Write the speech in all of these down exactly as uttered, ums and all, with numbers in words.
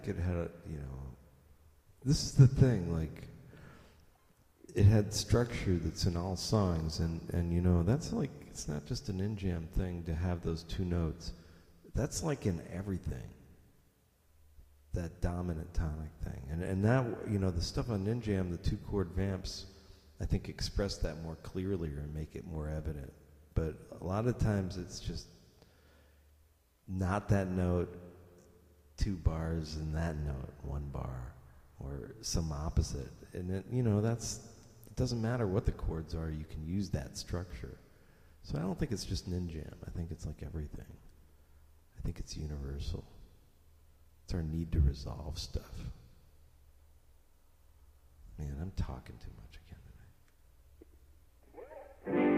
it had a, you know, this is the thing, like, it had structure that's in all songs, and, and you know, that's like, it's not just an in-jam thing to have those two notes. That's like in everything, that dominant tonic thing. And and that, you know, the stuff on in-jam, the two-chord vamps, I think express that more clearly or make it more evident. But a lot of times it's just not that note, two bars, and that note, one bar, or some opposite. And it, you know, that's, it doesn't matter what the chords are, you can use that structure. So I don't think it's just an in-jam. I think it's like everything. I think it's universal. It's our need to resolve stuff. Man, I'm talking too much again tonight.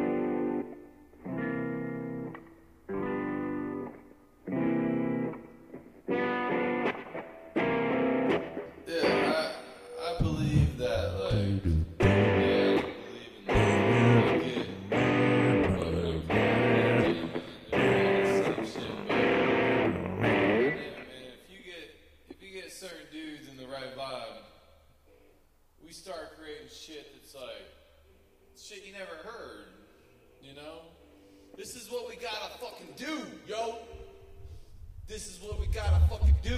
Shit you never heard, you know? This is what we gotta fucking do, yo! This is what we gotta fucking do.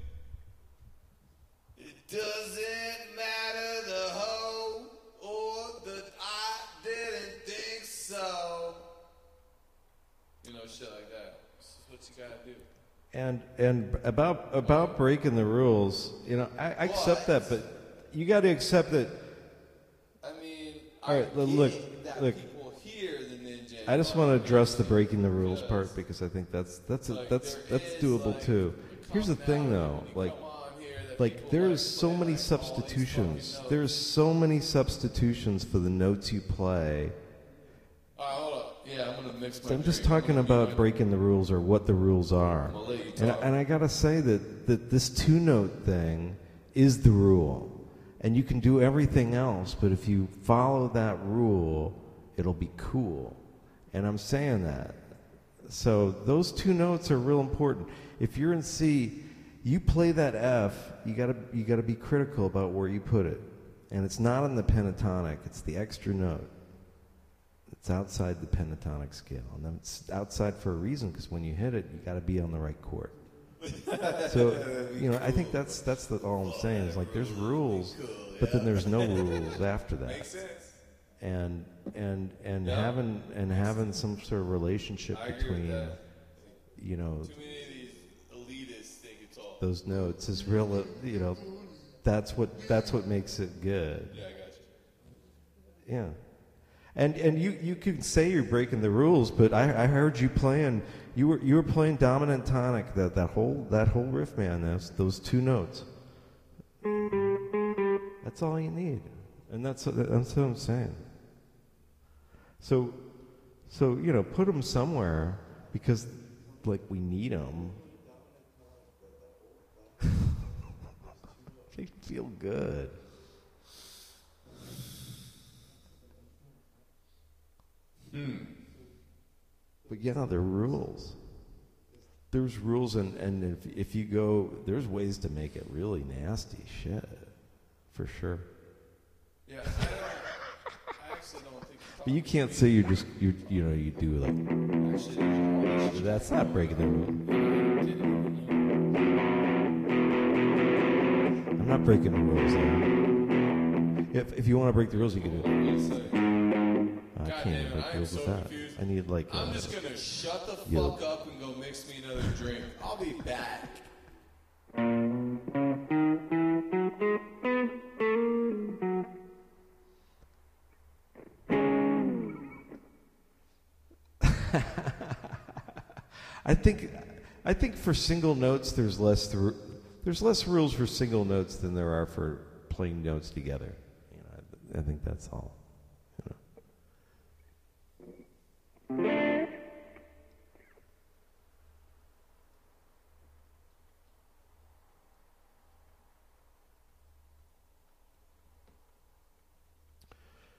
It doesn't matter the hoe or the I didn't think so. You know, shit like that. This is what you gotta do. And and about about breaking the rules, you know, I, I accept that, but you got to accept that. I mean, all right, look, look. I just want to address the breaking the rules part because I think that's that's a, that's that's doable too. Here's the thing, though, like like there's so many substitutions. There's so many substitutions for the notes you play. All right, hold up. Yeah, I'm gonna mix my. I'm just talking about breaking the rules or what the rules are, and and I gotta say that that this two note thing is the rule. And you can do everything else, but if you follow that rule, it'll be cool. And I'm saying that. So those two notes are real important. If you're in C, you play that F, you gotta you gotta be critical about where you put it. And it's not on the pentatonic, it's the extra note. It's outside the pentatonic scale. And it's outside for a reason, because when you hit it, you gotta be on the right chord. So, you know, I think that's that's the, all I'm saying is like there's rules, but then there's no rules after that. Makes sense. And and and Yeah. having and having some sort of relationship I agree with between, that. you know, Too many of these elitists think it's all. those notes is real. You know, that's what that's what makes it good. Yeah, I got you. Yeah. And and you, you can say you're breaking the rules, but I, I heard you playing you were you were playing dominant tonic that, that whole that whole riff, man. Those those two notes. That's all you need, and that's that's what I'm saying. So so you know, put them somewhere because like we need them. They feel good. Hmm. But yeah, there are rules. There's rules, and, and if if you go, there's ways to make it really nasty shit, for sure. Yeah, I, don't, I actually don't think. But you can't say you just you you know you do like. Actually, that's not breaking the rule. I'm not breaking the rules there. If if you want to break the rules, you can do it. I God can't damn it, break I the am rules so with that. confused. I need like. I'm uh, just gonna shut the fuck yo. up and go mix me another drink. I'll be back. I think, I think for single notes, there's less th- there's less rules for single notes than there are for playing notes together. You know, I, I think that's all.